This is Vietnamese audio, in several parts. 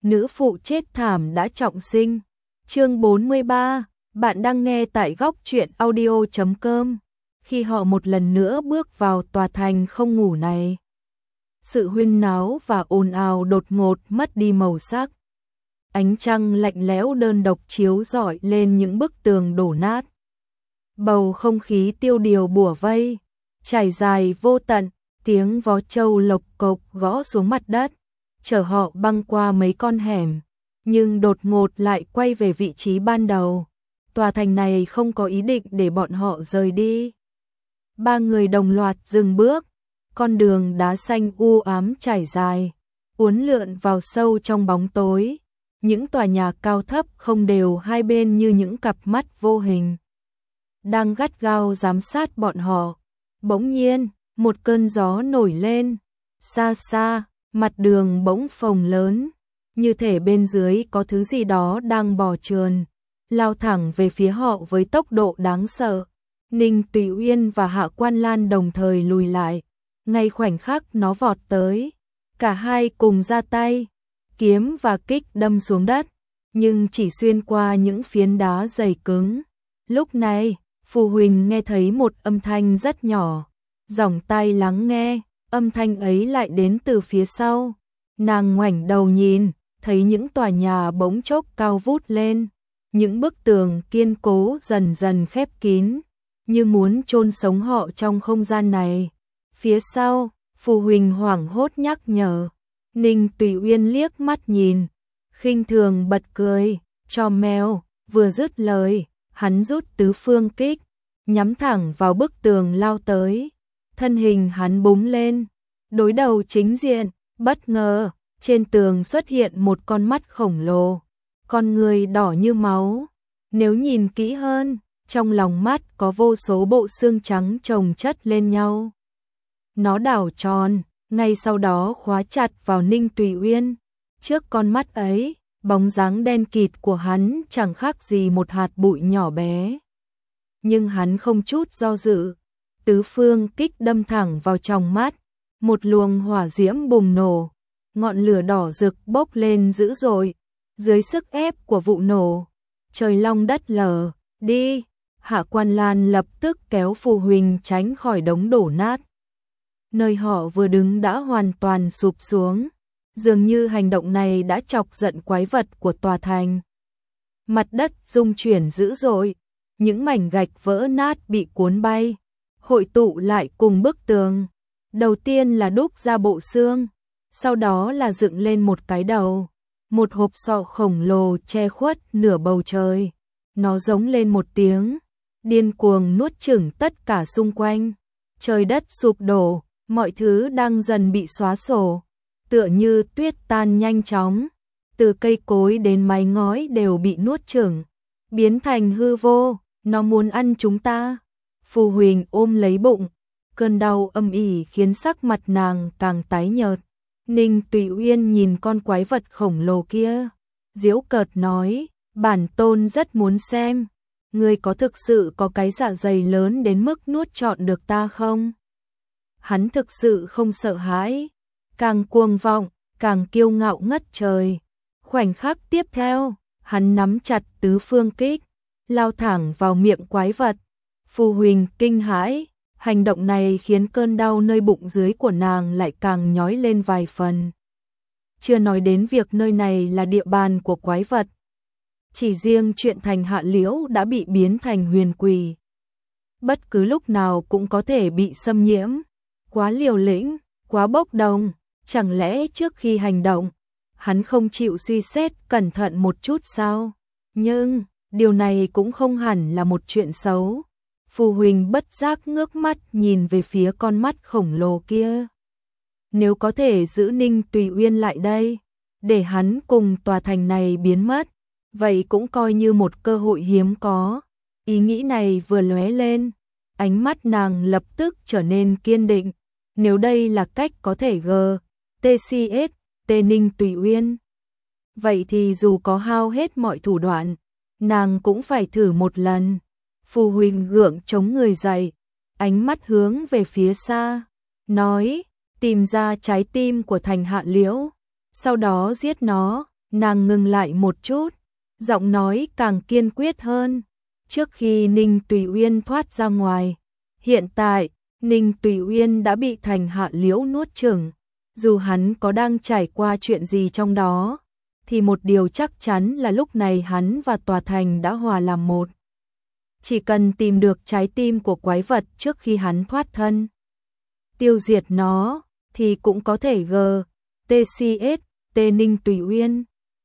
nữ phụ chết thảm đã trọng sinh. Chương 43, bạn đang nghe tại góc truyện audio.com. Khi họ một lần nữa bước vào tòa thành không ngủ này, sự huyên náo và ồn ào đột ngột mất đi màu sắc. Ánh trăng lạnh lẽo đơn độc chiếu rọi lên những bức tường đổ nát. Bầu không khí tiêu điều bủa vây, trải dài vô tận, tiếng vó trâu lộc cộc gõ xuống mặt đất, chở họ băng qua mấy con hẻm, nhưng đột ngột lại quay về vị trí ban đầu. Tòa thành này không có ý định để bọn họ rời đi. Ba người đồng loạt dừng bước, con đường đá xanh u ám trải dài, uốn lượn vào sâu trong bóng tối. Những tòa nhà cao thấp không đều hai bên như những cặp mắt vô hình đang gắt gao giám sát bọn họ. Bỗng nhiên, một cơn gió nổi lên, xa xa, mặt đường bỗng phồng lớn, như thể bên dưới có thứ gì đó đang bò trườn, lao thẳng về phía họ với tốc độ đáng sợ. Ninh Tùy Uyên và Hạ Quan Lan đồng thời lùi lại, ngay khoảnh khắc nó vọt tới, cả hai cùng ra tay, kiếm và kích đâm xuống đất, nhưng chỉ xuyên qua những phiến đá dày cứng. Lúc này, Phù Huỳnh nghe thấy một âm thanh rất nhỏ, dòng tai lắng nghe, âm thanh ấy lại đến từ phía sau. Nàng ngoảnh đầu nhìn, thấy những tòa nhà bỗng chốc cao vút lên, những bức tường kiên cố dần dần khép kín, như muốn chôn sống họ trong không gian này. Phía sau, Phù Huỳnh hoảng hốt nhắc nhở. Ninh Tùy Uyên liếc mắt nhìn, khinh thường bật cười, cho mèo. Vừa dứt lời, hắn rút tứ phương kích, nhắm thẳng vào bức tường lao tới. Thân hình hắn búng lên, đối đầu chính diện. Bất ngờ, trên tường xuất hiện một con mắt khổng lồ, con người đỏ như máu. Nếu nhìn kỹ hơn, trong lòng mắt có vô số bộ xương trắng chồng chất lên nhau. Nó đảo tròn, ngay sau đó khóa chặt vào Ninh Tùy Uyên. Trước con mắt ấy, bóng dáng đen kịt của hắn chẳng khác gì một hạt bụi nhỏ bé. Nhưng hắn không chút do dự, tứ phương kích đâm thẳng vào trong mắt, một luồng hỏa diễm bùng nổ, ngọn lửa đỏ rực bốc lên dữ dội. Dưới sức ép của vụ nổ, trời long đất lở. Đi! Hạ Quan Lan lập tức kéo Phù Huỳnh tránh khỏi đống đổ nát. Nơi họ vừa đứng đã hoàn toàn sụp xuống, dường như hành động này đã chọc giận quái vật của tòa thành. Mặt đất rung chuyển dữ dội, những mảnh gạch vỡ nát bị cuốn bay, hội tụ lại cùng bức tường. Đầu tiên là đúc ra bộ xương, sau đó là dựng lên một cái đầu, một hộp sọ khổng lồ che khuất nửa bầu trời. Nó giống lên một tiếng, điên cuồng nuốt chửng tất cả xung quanh. Trời đất sụp đổ, mọi thứ đang dần bị xóa sổ, tựa như tuyết tan nhanh chóng. Từ cây cối đến mái ngói đều bị nuốt chửng, biến thành hư vô. Nó muốn ăn chúng ta. Phù Huỳnh ôm lấy bụng, cơn đau âm ỉ khiến sắc mặt nàng càng tái nhợt. Ninh Tùy Uyên nhìn con quái vật khổng lồ kia, giễu cợt nói, bản tôn rất muốn xem, ngươi có thực sự có cái dạ dày lớn đến mức nuốt trọn được ta không? Hắn thực sự không sợ hãi, càng cuồng vọng, càng kiêu ngạo ngất trời. Khoảnh khắc tiếp theo, hắn nắm chặt tứ phương kích, lao thẳng vào miệng quái vật. Phù Huỳnh kinh hãi, hành động này khiến cơn đau nơi bụng dưới của nàng lại càng nhói lên vài phần. Chưa nói đến việc nơi này là địa bàn của quái vật, chỉ riêng chuyện thành Hạ Liễu đã bị biến thành huyền quỷ, bất cứ lúc nào cũng có thể bị xâm nhiễm. Quá liều lĩnh, quá bốc đồng. Chẳng lẽ trước khi hành động, hắn không chịu suy xét cẩn thận một chút sao? Nhưng điều này cũng không hẳn là một chuyện xấu. Phù Huỳnh bất giác ngước mắt nhìn về phía con mắt khổng lồ kia. Nếu có thể giữ Ninh Tùy Uyên lại đây, để hắn cùng tòa thành này biến mất, vậy cũng coi như một cơ hội hiếm có. Ý nghĩ này vừa lóe lên, ánh mắt nàng lập tức trở nên kiên định. Nếu đây là cách có thể TCS Ninh Tùy Uyên, vậy thì dù có hao hết mọi thủ đoạn, nàng cũng phải thử một lần. Phù Huỳnh gượng chống người dậy, ánh mắt hướng về phía xa, nói, tìm ra trái tim của thành Hạ Liễu, sau đó giết nó. Nàng ngừng lại một chút, giọng nói càng kiên quyết hơn. Trước khi Ninh Tùy Uyên thoát ra ngoài, hiện tại, Ninh Tùy Uyên đã bị Thành Hạ Liễu nuốt chửng. Dù hắn có đang trải qua chuyện gì trong đó, thì một điều chắc chắn là lúc này hắn và tòa thành đã hòa làm một. Chỉ cần tìm được trái tim của quái vật trước khi hắn thoát thân, tiêu diệt nó, thì cũng có thể TCS, Ninh Tùy Uyên.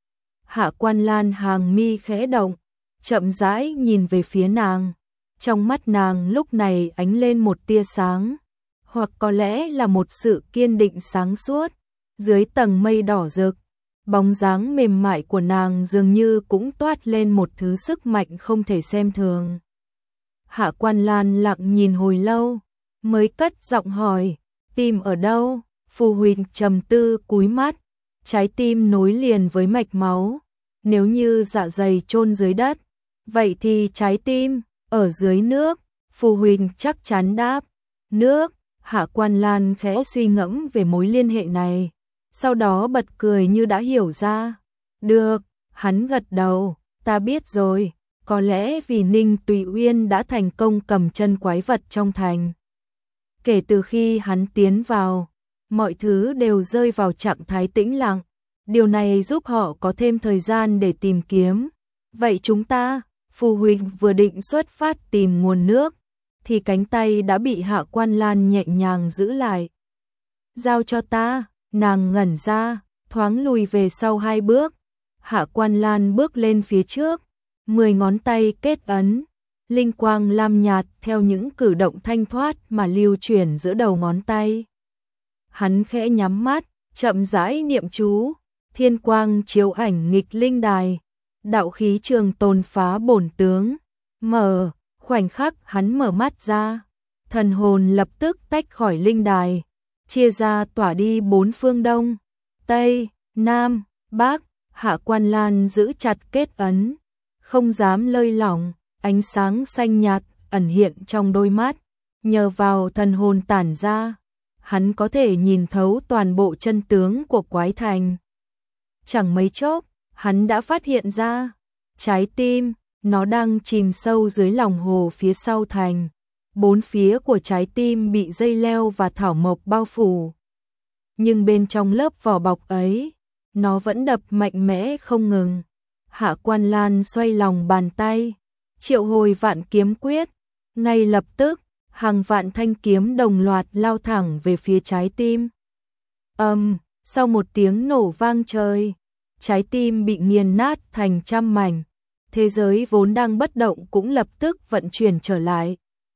Hạ Quan Lan hàng mi khẽ động, chậm rãi nhìn về phía nàng. Trong mắt nàng lúc này ánh lên một tia sáng, hoặc có lẽ là một sự kiên định sáng suốt. Dưới tầng mây đỏ rực, bóng dáng mềm mại của nàng dường như cũng toát lên một thứ sức mạnh không thể xem thường. Hạ Quan Lan lặng nhìn hồi lâu, mới cất giọng hỏi, tim ở đâu? Phù Huỳnh trầm tư cúi mắt, trái tim nối liền với mạch máu. Nếu như dạ dày chôn dưới đất, vậy thì trái tim ở dưới nước. Phù Huỳnh chắc chắn đáp, nước. Hạ Quan Lan khẽ suy ngẫm về mối liên hệ này, sau đó bật cười như đã hiểu ra. Được, hắn gật đầu, ta biết rồi, có lẽ vì Ninh Tùy Uyên đã thành công cầm chân quái vật trong thành. Kể từ khi hắn tiến vào, mọi thứ đều rơi vào trạng thái tĩnh lặng, điều này giúp họ có thêm thời gian để tìm kiếm. Vậy chúng ta, Phù Huỳnh vừa định xuất phát tìm nguồn nước, thì cánh tay đã bị Hạ Quan Lan nhẹ nhàng giữ lại. Giao cho ta. Nàng ngẩn ra, thoáng lùi về sau 2 bước. Hạ Quan Lan bước lên phía trước, 10 ngón tay kết ấn, linh quang lam nhạt theo những cử động thanh thoát mà lưu chuyển giữa đầu ngón tay. Hắn khẽ nhắm mắt, chậm rãi niệm chú, thiên quang chiếu ảnh nghịch linh đài, đạo khí trường tồn phá bổn tướng. Khoảnh khắc hắn mở mắt ra, thần hồn lập tức tách khỏi linh đài, chia ra tỏa đi 4 phương đông, tây, nam, bắc. Hạ Quan Lan giữ chặt kết ấn, không dám lơi lỏng, ánh sáng xanh nhạt ẩn hiện trong đôi mắt, nhờ vào thần hồn tản ra, hắn có thể nhìn thấu toàn bộ chân tướng của quái thành. Chẳng mấy chốc, hắn đã phát hiện ra, trái tim, nó đang chìm sâu dưới lòng hồ phía sau thành. 4 phía của trái tim bị dây leo và thảo mộc bao phủ. Nhưng bên trong lớp vỏ bọc ấy, nó vẫn đập mạnh mẽ không ngừng. Hạ Quan Lan xoay lòng bàn tay, triệu hồi vạn kiếm quyết. Ngay lập tức, hàng vạn thanh kiếm đồng loạt lao thẳng về phía trái tim. Sau một tiếng nổ vang trời, trái tim bị nghiền nát thành trăm mảnh. Thế giới vốn đang bất động cũng lập tức vận chuyển trở lại.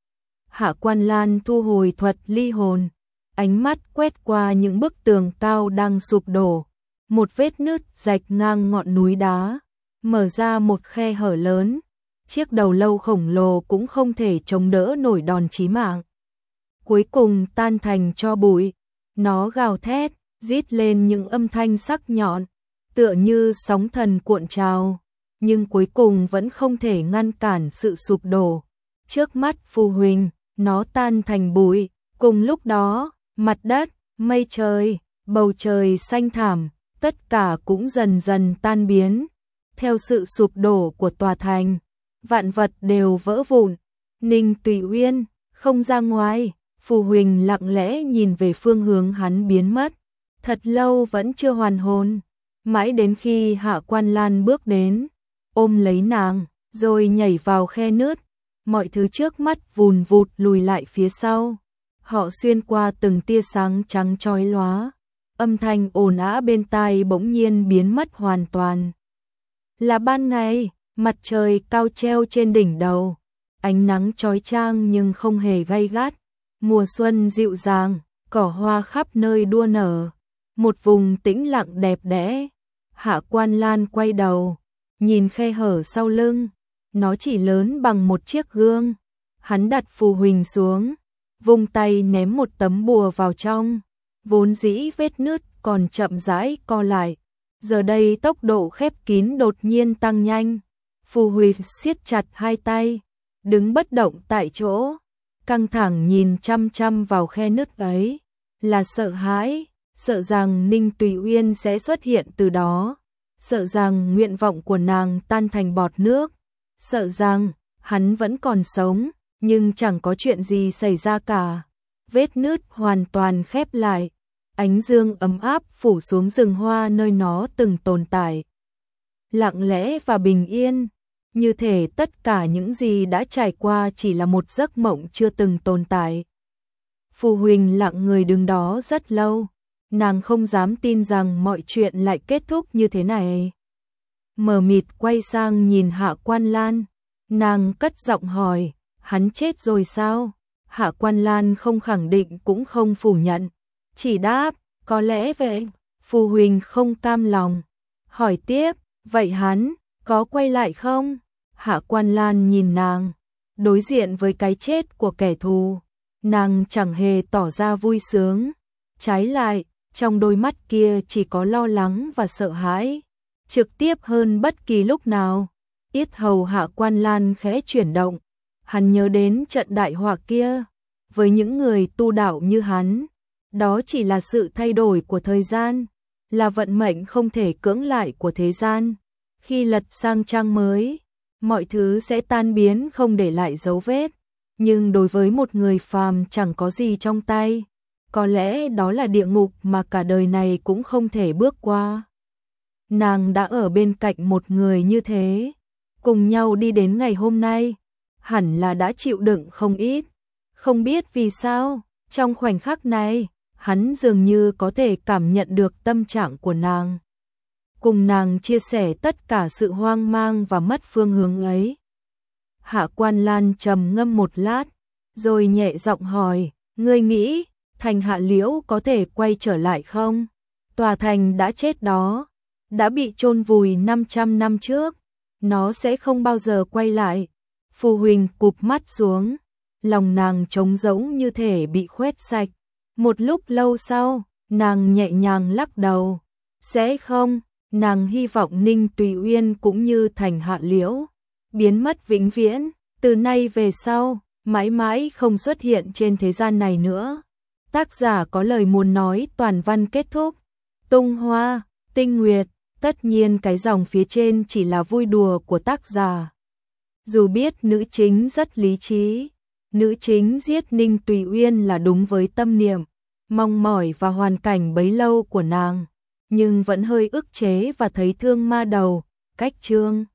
Hạ Quan Lan thu hồi thuật ly hồn, ánh mắt quét qua những bức tường cao đang sụp đổ. Một vết nứt rạch ngang ngọn núi đá, mở ra một khe hở lớn. Chiếc đầu lâu khổng lồ cũng không thể chống đỡ nổi đòn chí mạng. Cuối cùng tan thành tro bụi, nó gào thét, rít lên những âm thanh sắc nhọn, tựa như sóng thần cuộn trào, nhưng cuối cùng vẫn không thể ngăn cản sự sụp đổ. Trước mắt Phù Huỳnh, nó tan thành bụi. Cùng lúc đó, mặt đất, mây trời, bầu trời xanh thẳm, tất cả cũng dần dần tan biến. Theo sự sụp đổ của tòa thành, vạn vật đều vỡ vụn. Ninh Tùy Uyên không ra ngoài. Phù Huỳnh lặng lẽ nhìn về phương hướng hắn biến mất, thật lâu vẫn chưa hoàn hồn. Mãi đến khi Hạ Quan Lan bước đến, ôm lấy nàng, rồi nhảy vào khe nứt. Mọi thứ trước mắt vùn vụt lùi lại phía sau. Họ xuyên qua từng tia sáng trắng chói lóa. Âm thanh ồn ào bên tai bỗng nhiên biến mất hoàn toàn. Là ban ngày, mặt trời cao treo trên đỉnh đầu. Ánh nắng chói chang nhưng không hề gay gắt. Mùa xuân dịu dàng, cỏ hoa khắp nơi đua nở. Một vùng tĩnh lặng đẹp đẽ. Hạ Quan Lan quay đầu, nhìn khe hở sau lưng. Nó chỉ lớn bằng một chiếc gương. Hắn đặt Phù Huỳnh xuống, vung tay ném một tấm bùa vào trong. Vốn dĩ vết nứt còn chậm rãi co lại, giờ đây tốc độ khép kín đột nhiên tăng nhanh. Phù Huỳnh siết chặt hai tay, đứng bất động tại chỗ, căng thẳng nhìn chăm chăm vào khe nứt ấy, là sợ hãi, sợ rằng Ninh Tùy Uyên sẽ xuất hiện từ đó. sợ rằng nguyện vọng của nàng tan thành bọt nước, sợ rằng hắn vẫn còn sống, nhưng chẳng có chuyện gì xảy ra cả. Vết nứt hoàn toàn khép lại, ánh dương ấm áp phủ xuống rừng hoa nơi nó từng tồn tại. Lặng lẽ và bình yên, như thể tất cả những gì đã trải qua chỉ là một giấc mộng chưa từng tồn tại. Phù Huỳnh lặng người đứng đó rất lâu, nàng không dám tin rằng mọi chuyện lại kết thúc như thế này. Mờ mịt quay sang nhìn Hạ Quan Lan, nàng cất giọng hỏi, hắn chết rồi sao? Hạ Quan Lan không khẳng định cũng không phủ nhận, chỉ đáp, có lẽ vậy. Phù Huỳnh không cam lòng, hỏi tiếp, vậy hắn có quay lại không? Hạ Quan Lan nhìn nàng, đối diện với cái chết của kẻ thù, nàng chẳng hề tỏ ra vui sướng, trái lại, trong đôi mắt kia chỉ có lo lắng và sợ hãi, trực tiếp hơn bất kỳ lúc nào. Yết hầu Hạ Quan Lan khẽ chuyển động, hắn nhớ đến trận đại họa kia, với những người tu đạo như hắn, đó chỉ là sự thay đổi của thời gian, là vận mệnh không thể cưỡng lại của thế gian. Khi lật sang trang mới, mọi thứ sẽ tan biến không để lại dấu vết, nhưng đối với một người phàm chẳng có gì trong tay, có lẽ đó là địa ngục mà cả đời này cũng không thể bước qua. Nàng đã ở bên cạnh một người như thế, cùng nhau đi đến ngày hôm nay, hẳn là đã chịu đựng không ít. Không biết vì sao, trong khoảnh khắc này, hắn dường như có thể cảm nhận được tâm trạng của nàng, cùng nàng chia sẻ tất cả sự hoang mang và mất phương hướng ấy. Hạ Quan Lan trầm ngâm một lát, rồi nhẹ giọng hỏi, ngươi nghĩ thành Hạ Liễu có thể quay trở lại không? Tòa thành đã chết đó, đã bị chôn vùi 500 năm trước, nó sẽ không bao giờ quay lại. Phù Huỳnh cụp mắt xuống, lòng nàng trống rỗng như thể bị khoét sạch. Một lúc lâu sau, nàng nhẹ nhàng lắc đầu, sẽ không. Nàng hy vọng Ninh Tùy Uyên cũng như thành Hạ Liễu, biến mất vĩnh viễn, từ nay về sau, mãi mãi không xuất hiện trên thế gian này nữa. Tác giả có lời muốn nói, toàn văn kết thúc. Tung Hoa, Tinh Nguyệt, tất nhiên cái dòng phía trên chỉ là vui đùa của tác giả. Dù biết nữ chính rất lý trí, nữ chính giết Ninh Tùy Uyên là đúng với tâm niệm, mong mỏi và hoàn cảnh bấy lâu của nàng, nhưng vẫn hơi ức chế và thấy thương ma đầu. Cách chương